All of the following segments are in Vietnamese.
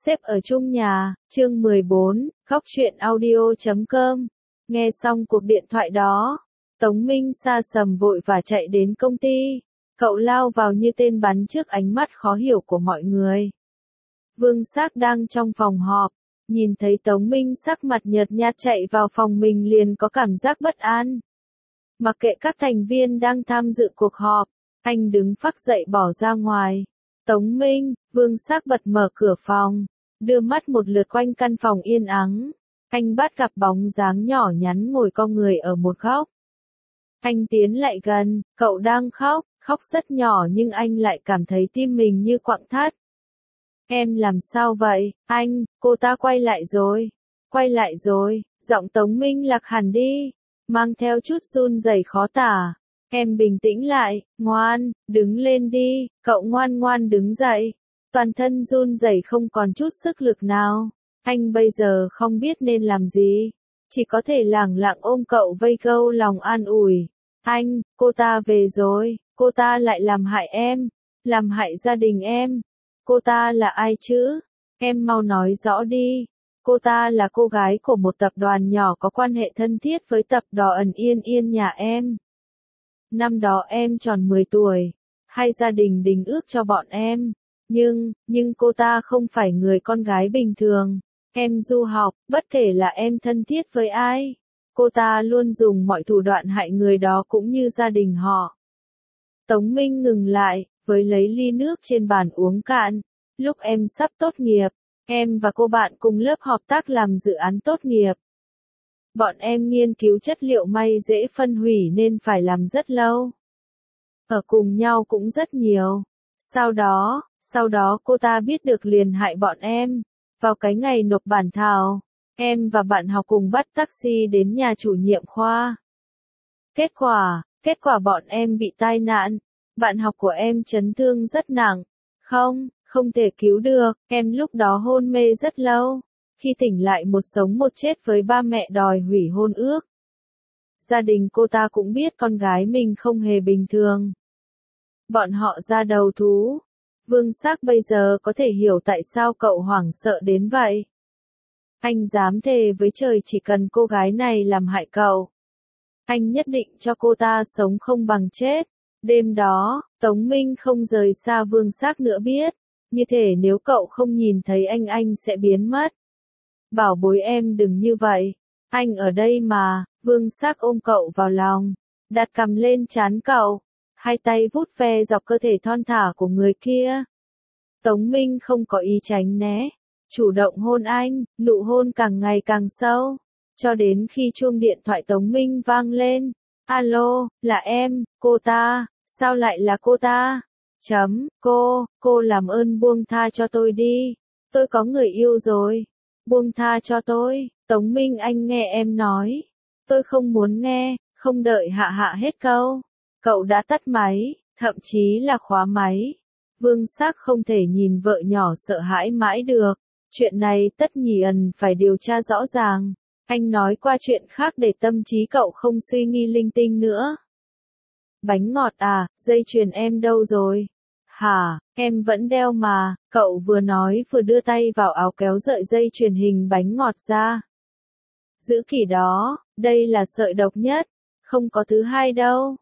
Xếp ở chung nhà, chương 14, khóc chuyện audio.com. Nghe xong cuộc điện thoại đó, Tống Minh sa sầm vội và chạy đến công ty. Cậu lao vào như tên bắn trước ánh mắt khó hiểu của mọi người. Vương Sắc đang trong phòng họp, nhìn thấy Tống Minh sắc mặt nhợt nhạt chạy vào phòng mình liền có cảm giác bất an. Mặc kệ các thành viên đang tham dự cuộc họp, anh đứng phắc dậy bỏ ra ngoài. Tống Minh, Vương Sắc bật mở cửa phòng, đưa mắt một lượt quanh căn phòng yên ắng. Anh bắt gặp bóng dáng nhỏ nhắn ngồi cong người ở một góc. Anh tiến lại gần, cậu đang khóc, khóc rất nhỏ nhưng anh lại cảm thấy tim mình như quặn thắt. Em làm sao vậy, anh, cô ta quay lại rồi, giọng Tống Minh lạc hẳn đi, mang theo chút run rẩy khó tả. Em bình tĩnh lại, ngoan, đứng lên đi, cậu ngoan ngoan đứng dậy. Toàn thân run rẩy không còn chút sức lực nào. Anh bây giờ không biết nên làm gì, chỉ có thể lẳng lặng ôm cậu vây câu lòng an ủi. Anh, cô ta về rồi, cô ta lại làm hại em, làm hại gia đình em. Cô ta là ai chứ? Em mau nói rõ đi. Cô ta là cô gái của một tập đoàn nhỏ có quan hệ thân thiết với tập đoàn Yên Yên nhà em. Năm đó em tròn 10 tuổi, hay gia đình đính ước cho bọn em. Nhưng cô ta không phải người con gái bình thường. Em du học, bất kể là em thân thiết với ai, cô ta luôn dùng mọi thủ đoạn hại người đó cũng như gia đình họ. Tống Minh ngừng lại, với lấy ly nước trên bàn uống cạn. Lúc em sắp tốt nghiệp, em và cô bạn cùng lớp hợp tác làm dự án tốt nghiệp. Bọn em nghiên cứu chất liệu may dễ phân hủy nên phải làm rất lâu. Ở cùng nhau cũng rất nhiều. Sau đó cô ta biết được liền hại bọn em. Vào cái ngày nộp bản thảo, em và bạn học cùng bắt taxi đến nhà chủ nhiệm khoa. Kết quả bọn em bị tai nạn. Bạn học của em chấn thương rất nặng. Không thể cứu được. Em lúc đó hôn mê rất lâu. Khi tỉnh lại một sống một chết với ba mẹ đòi hủy hôn ước. Gia đình cô ta cũng biết con gái mình không hề bình thường. Bọn họ ra đầu thú. Vương Sắc bây giờ có thể hiểu tại sao cậu hoảng sợ đến vậy. Anh dám thề với trời chỉ cần cô gái này làm hại cậu, anh nhất định cho cô ta sống không bằng chết. Đêm đó, Tống Minh không rời xa Vương Sắc nữa biết. Như thể nếu cậu không nhìn thấy anh sẽ biến mất. Bảo bối em đừng như vậy. Anh ở đây mà. Vương Sắc ôm cậu vào lòng, đặt cằm lên trán cậu, hai tay vuốt ve dọc cơ thể thon thả của người kia. Tống Minh không có ý tránh né, chủ động hôn anh, nụ hôn càng ngày càng sâu, cho đến khi chuông điện thoại Tống Minh vang lên. Alo, là em, cô ta, sao lại là cô ta? Cô làm ơn buông tha cho tôi đi, tôi có người yêu rồi, buông tha cho tôi. Tống Minh anh nghe em nói, tôi không muốn nghe. Không đợi hạ hết câu, cậu đã tắt máy, thậm chí là khóa máy. Vương Sắc không thể nhìn vợ nhỏ sợ hãi mãi được, chuyện này tất nhiên phải điều tra rõ ràng. Anh nói qua chuyện khác để tâm trí cậu không suy nghi linh tinh nữa. Bánh ngọt à, dây chuyền em đâu rồi? Hả, em vẫn đeo mà, cậu vừa nói vừa đưa tay vào áo kéo sợi dây chuyền hình bánh ngọt ra. Giữ kỹ đó, đây là sợi độc nhất, không có thứ hai đâu.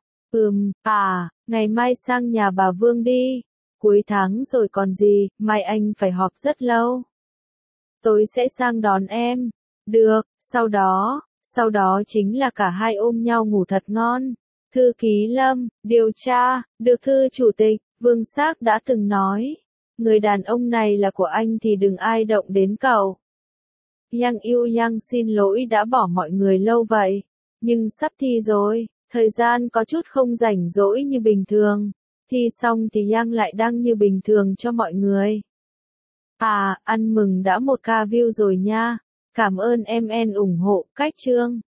Ngày mai sang nhà bà Vương đi, cuối tháng rồi còn gì, mai anh phải họp rất lâu. Tôi sẽ sang đón em. Được, sau đó chính là cả hai ôm nhau ngủ thật ngon. Thư ký Lâm, điều tra, được thư chủ tịch, Vương Sắc đã từng nói. Người đàn ông này là của anh thì đừng ai động đến cậu. Yang yêu Yang xin lỗi đã bỏ mọi người lâu vậy. Nhưng sắp thi rồi, thời gian có chút không rảnh rỗi như bình thường. Thi xong thì Yang lại đăng như bình thường cho mọi người. Ăn mừng đã 1k view rồi nha. Cảm ơn em ủng hộ, cách chương.